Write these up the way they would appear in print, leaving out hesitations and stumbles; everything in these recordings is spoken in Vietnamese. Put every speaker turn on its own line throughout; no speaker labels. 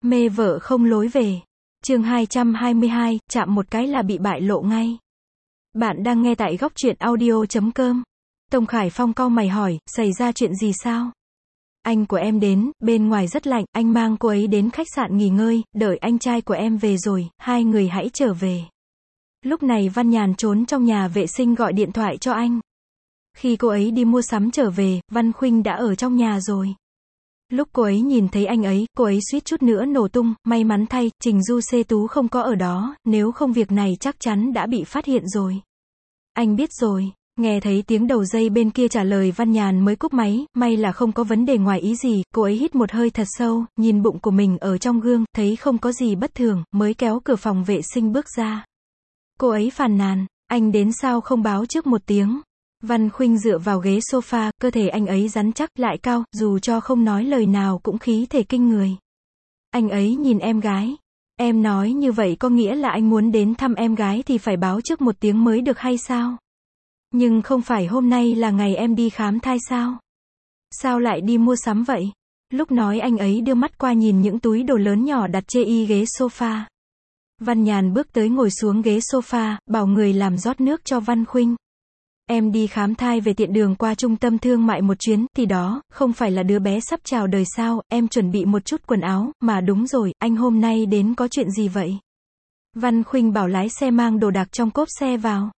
Mê vợ không lối về. Chương 222, chạm một cái là bị bại lộ ngay. Bạn đang nghe tại góc truyện audio.com. Tông Khải Phong cau mày hỏi, xảy ra chuyện gì sao? Anh của em đến, bên ngoài rất lạnh, anh mang cô ấy đến khách sạn nghỉ ngơi, đợi anh trai của em về rồi, hai người hãy trở về. Lúc này Văn Nhàn trốn trong nhà vệ sinh gọi điện thoại cho anh. Khi cô ấy đi mua sắm trở về, Văn Khuynh đã ở trong nhà rồi. Lúc cô ấy nhìn thấy anh ấy, cô ấy suýt chút nữa nổ tung, may mắn thay, Trình Du Xê Tú không có ở đó, nếu không việc này chắc chắn đã bị phát hiện rồi. Anh biết rồi. Nghe thấy tiếng đầu dây bên kia trả lời Văn Nhàn mới cúp máy, may là không có vấn đề ngoài ý gì, cô ấy hít một hơi thật sâu, nhìn bụng của mình ở trong gương, thấy không có gì bất thường, mới kéo cửa phòng vệ sinh bước ra. Cô ấy phàn nàn, anh đến sao không báo trước một tiếng. Văn Khuynh dựa vào ghế sofa, cơ thể anh ấy rắn chắc, lại cao, dù cho không nói lời nào cũng khí thể kinh người. Anh ấy nhìn em gái. Em nói như vậy có nghĩa là anh muốn đến thăm em gái thì phải báo trước một tiếng mới được hay sao? Nhưng không phải hôm nay là ngày em đi khám thai sao? Sao lại đi mua sắm vậy? Lúc nói anh ấy đưa mắt qua nhìn những túi đồ lớn nhỏ đặt chê y ghế sofa. Văn Nhàn bước tới ngồi xuống ghế sofa, bảo người làm rót nước cho Văn Khuynh. Em đi khám thai về tiện đường qua trung tâm thương mại một chuyến, thì đó, không phải là đứa bé sắp chào đời sao, em chuẩn bị một chút quần áo, mà đúng rồi, anh hôm nay đến có chuyện gì vậy? Văn Khuynh bảo lái xe mang đồ đạc trong cốp xe vào.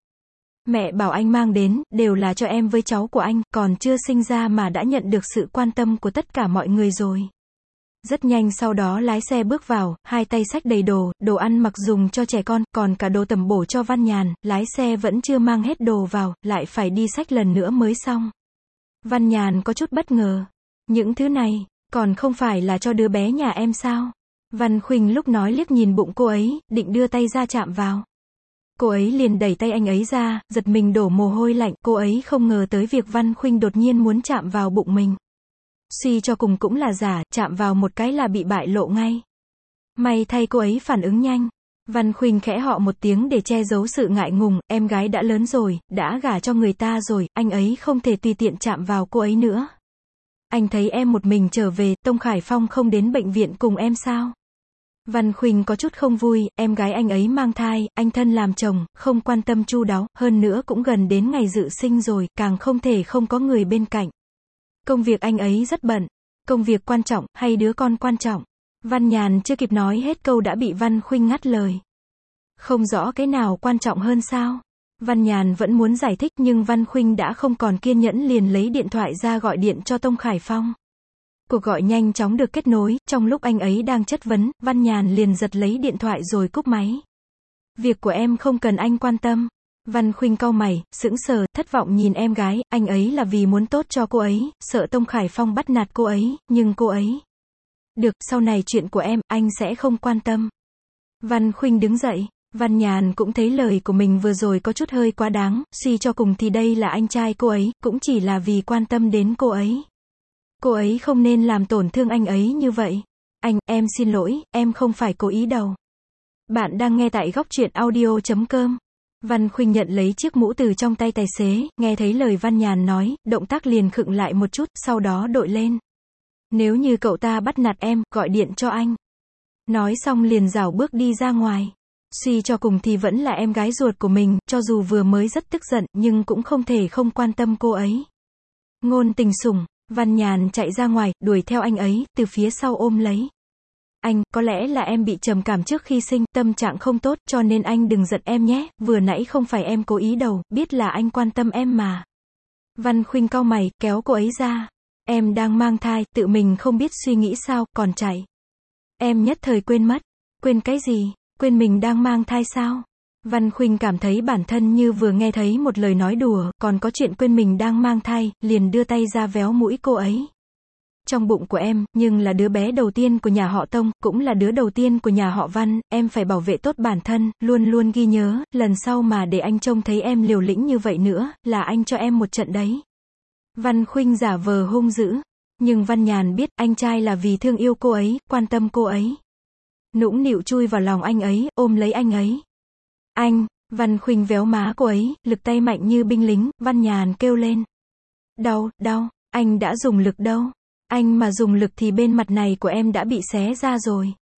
Mẹ bảo anh mang đến, đều là cho em với cháu của anh, còn chưa sinh ra mà đã nhận được sự quan tâm của tất cả mọi người rồi. Rất nhanh sau đó lái xe bước vào, hai tay xách đầy đồ, đồ ăn mặc dùng cho trẻ con, còn cả đồ tầm bổ cho Văn Nhàn, lái xe vẫn chưa mang hết đồ vào, lại phải đi xách lần nữa mới xong. Văn Nhàn có chút bất ngờ. Những thứ này, còn không phải là cho đứa bé nhà em sao? Văn Khuynh lúc nói liếc nhìn bụng cô ấy, định đưa tay ra chạm vào. Cô ấy liền đẩy tay anh ấy ra, giật mình đổ mồ hôi lạnh, cô ấy không ngờ tới việc Văn Khuynh đột nhiên muốn chạm vào bụng mình. Suy cho cùng cũng là giả, chạm vào một cái là bị bại lộ ngay. May thay cô ấy phản ứng nhanh. Văn Khuynh khẽ họ một tiếng để che giấu sự ngại ngùng, em gái đã lớn rồi, đã gả cho người ta rồi, anh ấy không thể tùy tiện chạm vào cô ấy nữa. Anh thấy em một mình trở về, Tông Khải Phong không đến bệnh viện cùng em sao? Văn Khuynh có chút không vui, em gái anh ấy mang thai, anh thân làm chồng, không quan tâm chu đáo, hơn nữa cũng gần đến ngày dự sinh rồi, càng không thể không có người bên cạnh. Công việc anh ấy rất bận. Công việc quan trọng, hay đứa con quan trọng? Văn Nhàn chưa kịp nói hết câu đã bị Văn Khuynh ngắt lời. Không rõ cái nào quan trọng hơn sao? Văn Nhàn vẫn muốn giải thích nhưng Văn Khuynh đã không còn kiên nhẫn liền lấy điện thoại ra gọi điện cho Tông Khải Phong. Cuộc gọi nhanh chóng được kết nối, trong lúc anh ấy đang chất vấn, Văn Nhàn liền giật lấy điện thoại rồi cúp máy. Việc của em không cần anh quan tâm. Văn Khuynh cau mày, sững sờ, thất vọng nhìn em gái, anh ấy là vì muốn tốt cho cô ấy, sợ Tông Khải Phong bắt nạt cô ấy, nhưng cô ấy. Được, sau này chuyện của em, anh sẽ không quan tâm. Văn Khuynh đứng dậy, Văn Nhàn cũng thấy lời của mình vừa rồi có chút hơi quá đáng, suy cho cùng thì đây là anh trai cô ấy, cũng chỉ là vì quan tâm đến cô ấy. Cô ấy không nên làm tổn thương anh ấy như vậy. Anh, em xin lỗi, em không phải cố ý đâu. Bạn đang nghe tại góc truyện audio.com. Văn Khuynh nhận lấy chiếc mũ từ trong tay tài xế, nghe thấy lời Văn Nhàn nói, động tác liền khựng lại một chút, sau đó đội lên. Nếu như cậu ta bắt nạt em, gọi điện cho anh. Nói xong liền rảo bước đi ra ngoài. Suy cho cùng thì vẫn là em gái ruột của mình, cho dù vừa mới rất tức giận, nhưng cũng không thể không quan tâm cô ấy. Ngôn tình sủng, Văn Nhàn chạy ra ngoài, đuổi theo anh ấy, từ phía sau ôm lấy. Anh, có lẽ là em bị trầm cảm trước khi sinh, tâm trạng không tốt, cho nên anh đừng giận em nhé, vừa nãy không phải em cố ý đâu, biết là anh quan tâm em mà. Văn Khuynh cau mày, kéo cô ấy ra. Em đang mang thai, tự mình không biết suy nghĩ sao, còn chạy. Em nhất thời quên mất. Quên cái gì? Quên mình đang mang thai sao? Văn Khuynh cảm thấy bản thân như vừa nghe thấy một lời nói đùa, còn có chuyện quên mình đang mang thai, liền đưa tay ra véo mũi cô ấy. Trong bụng của em, nhưng là đứa bé đầu tiên của nhà họ Tông, cũng là đứa đầu tiên của nhà họ Văn, em phải bảo vệ tốt bản thân, luôn luôn ghi nhớ, lần sau mà để anh trông thấy em liều lĩnh như vậy nữa, là anh cho em một trận đấy. Văn Khuynh giả vờ hung dữ, nhưng Văn Nhàn biết anh trai là vì thương yêu cô ấy, quan tâm cô ấy. Nũng nịu chui vào lòng anh ấy, ôm lấy anh ấy. Anh, Văn Khuynh véo má cô ấy, lực tay mạnh như binh lính, Văn Nhàn kêu lên. Đau, đau, anh đã dùng lực đâu. Anh mà dùng lực thì bên mặt này của em đã bị xé ra rồi.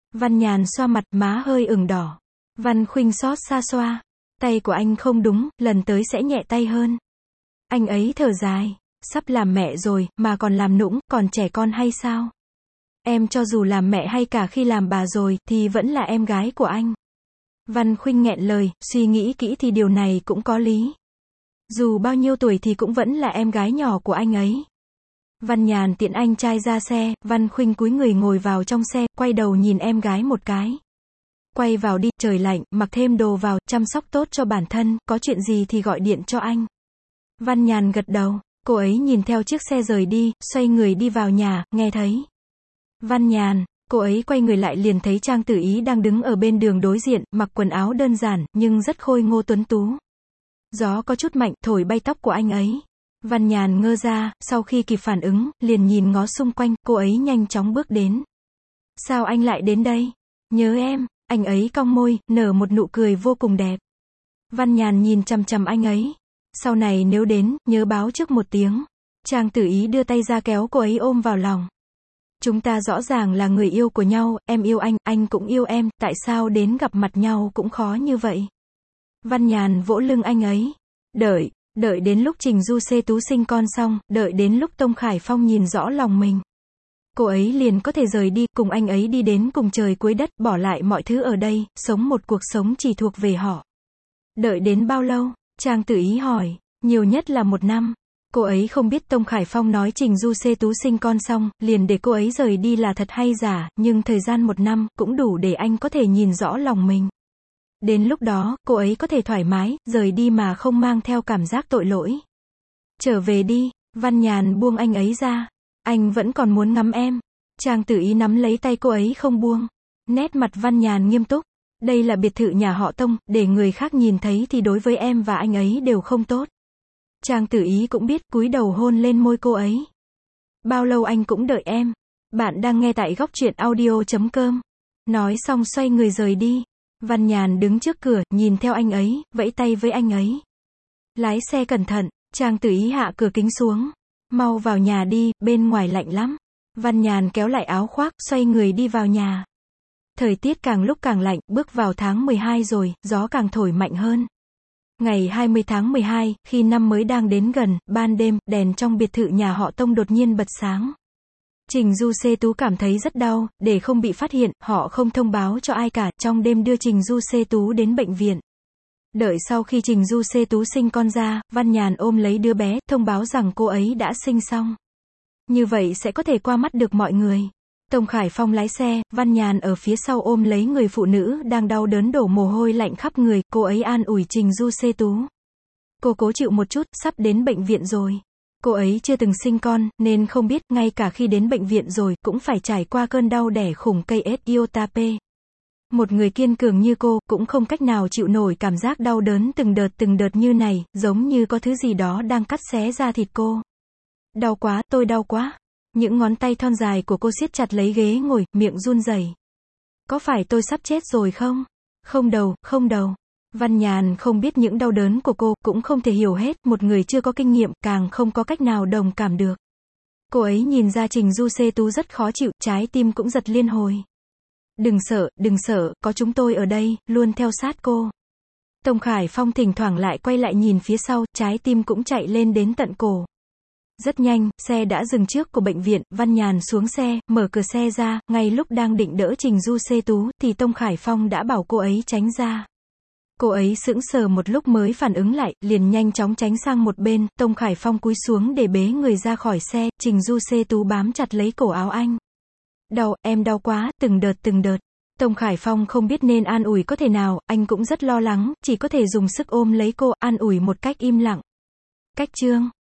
Văn Nhàn xoa mặt, má hơi ửng đỏ. Văn Khuynh xót xa xoa. Tay của anh không đúng, lần tới sẽ nhẹ tay hơn. Anh ấy thở dài. Sắp làm mẹ rồi, mà còn làm nũng, còn trẻ con hay sao? Em cho dù làm mẹ hay cả khi làm bà rồi, thì vẫn là em gái của anh. Văn Khuynh nghẹn lời, suy nghĩ kỹ thì điều này cũng có lý. Dù bao nhiêu tuổi thì cũng vẫn là em gái nhỏ của anh ấy. Văn Nhàn tiễn anh trai ra xe, Văn Khuynh cúi người ngồi vào trong xe, quay đầu nhìn em gái một cái. Quay vào đi, trời lạnh, mặc thêm đồ vào, chăm sóc tốt cho bản thân, có chuyện gì thì gọi điện cho anh. Văn Nhàn gật đầu, cô ấy nhìn theo chiếc xe rời đi, xoay người đi vào nhà, nghe thấy. Văn Nhàn, cô ấy quay người lại liền thấy Trang Tử Ý đang đứng ở bên đường đối diện, mặc quần áo đơn giản, nhưng rất khôi ngô tuấn tú. Gió có chút mạnh, thổi bay tóc của anh ấy. Văn Nhàn ngơ ra, sau khi kịp phản ứng, liền nhìn ngó xung quanh, cô ấy nhanh chóng bước đến. Sao anh lại đến đây? Nhớ em, anh ấy cong môi, nở một nụ cười vô cùng đẹp. Văn Nhàn nhìn chằm chằm anh ấy. Sau này nếu đến, nhớ báo trước một tiếng. Trang Tử Ý đưa tay ra kéo cô ấy ôm vào lòng. Chúng ta rõ ràng là người yêu của nhau, em yêu anh cũng yêu em, tại sao đến gặp mặt nhau cũng khó như vậy? Văn Nhàn vỗ lưng anh ấy. Đợi đến lúc Trình Du Xê Tú sinh con xong, đợi đến lúc Tông Khải Phong nhìn rõ lòng mình. Cô ấy liền có thể rời đi, cùng anh ấy đi đến cùng trời cuối đất, bỏ lại mọi thứ ở đây, sống một cuộc sống chỉ thuộc về họ. Đợi đến bao lâu? Trang Tử Ý hỏi. Nhiều nhất là 1 năm. Cô ấy không biết Tông Khải Phong nói Trình Du Xê Tú sinh con xong, liền để cô ấy rời đi là thật hay giả, nhưng thời gian 1 năm, cũng đủ để anh có thể nhìn rõ lòng mình. Đến lúc đó, cô ấy có thể thoải mái, rời đi mà không mang theo cảm giác tội lỗi. Trở về đi, Văn Nhàn buông anh ấy ra. Anh vẫn còn muốn ngắm em. Trang Tử Ý nắm lấy tay cô ấy không buông. Nét mặt Văn Nhàn nghiêm túc. Đây là biệt thự nhà họ Tông, để người khác nhìn thấy thì đối với em và anh ấy đều không tốt. Trang Tử Ý cũng biết, cúi đầu hôn lên môi cô ấy. Bao lâu anh cũng đợi em. Bạn đang nghe tại góc truyện audio.com. Nói xong xoay người rời đi. Văn Nhàn đứng trước cửa, nhìn theo anh ấy, vẫy tay với anh ấy. Lái xe cẩn thận. Trang Tử Ý hạ cửa kính xuống. Mau vào nhà đi, bên ngoài lạnh lắm. Văn Nhàn kéo lại áo khoác, xoay người đi vào nhà. Thời tiết càng lúc càng lạnh, bước vào tháng 12 rồi, gió càng thổi mạnh hơn. Ngày 20 tháng 12, khi năm mới đang đến gần, ban đêm, đèn trong biệt thự nhà họ Tông đột nhiên bật sáng. Trình Du Xê Tú cảm thấy rất đau, để không bị phát hiện, họ không thông báo cho ai cả, trong đêm đưa Trình Du Xê Tú đến bệnh viện. Đợi sau khi Trình Du Xê Tú sinh con ra, Văn Nhàn ôm lấy đứa bé, thông báo rằng cô ấy đã sinh xong. Như vậy sẽ có thể qua mắt được mọi người. Tông Khải Phong lái xe, Văn Nhàn ở phía sau ôm lấy người phụ nữ đang đau đớn đổ mồ hôi lạnh khắp người, cô ấy an ủi Trình Du Xê Tú. Cô cố chịu một chút, sắp đến bệnh viện rồi. Cô ấy chưa từng sinh con, nên không biết, ngay cả khi đến bệnh viện rồi, cũng phải trải qua cơn đau đẻ khủng cây Iotape. Một người kiên cường như cô, cũng không cách nào chịu nổi cảm giác đau đớn từng đợt như này, giống như có thứ gì đó đang cắt xé da thịt cô. Đau quá, tôi đau quá. Những ngón tay thon dài của cô siết chặt lấy ghế ngồi, miệng run rẩy. Có phải tôi sắp chết rồi không? Không đầu. Văn Nhàn không biết những đau đớn của cô, cũng không thể hiểu hết, một người chưa có kinh nghiệm, càng không có cách nào đồng cảm được. Cô ấy nhìn ra Trình Du Xê Tú rất khó chịu, trái tim cũng giật liên hồi. Đừng sợ, có chúng tôi ở đây, luôn theo sát cô. Tông Khải Phong thỉnh thoảng lại quay lại nhìn phía sau, trái tim cũng chạy lên đến tận cổ. Rất nhanh, xe đã dừng trước của bệnh viện, Văn Nhàn xuống xe, mở cửa xe ra, ngay lúc đang định đỡ Trình Du Xê Tú, thì Tông Khải Phong đã bảo cô ấy tránh ra. Cô ấy sững sờ một lúc mới phản ứng lại, liền nhanh chóng tránh sang một bên, Tông Khải Phong cúi xuống để bế người ra khỏi xe, Trình Du Xê Tú bám chặt lấy cổ áo anh. Em đau quá, từng đợt. Tông Khải Phong không biết nên an ủi có thể nào, anh cũng rất lo lắng, chỉ có thể dùng sức ôm lấy cô, an ủi một cách im lặng. Cách chương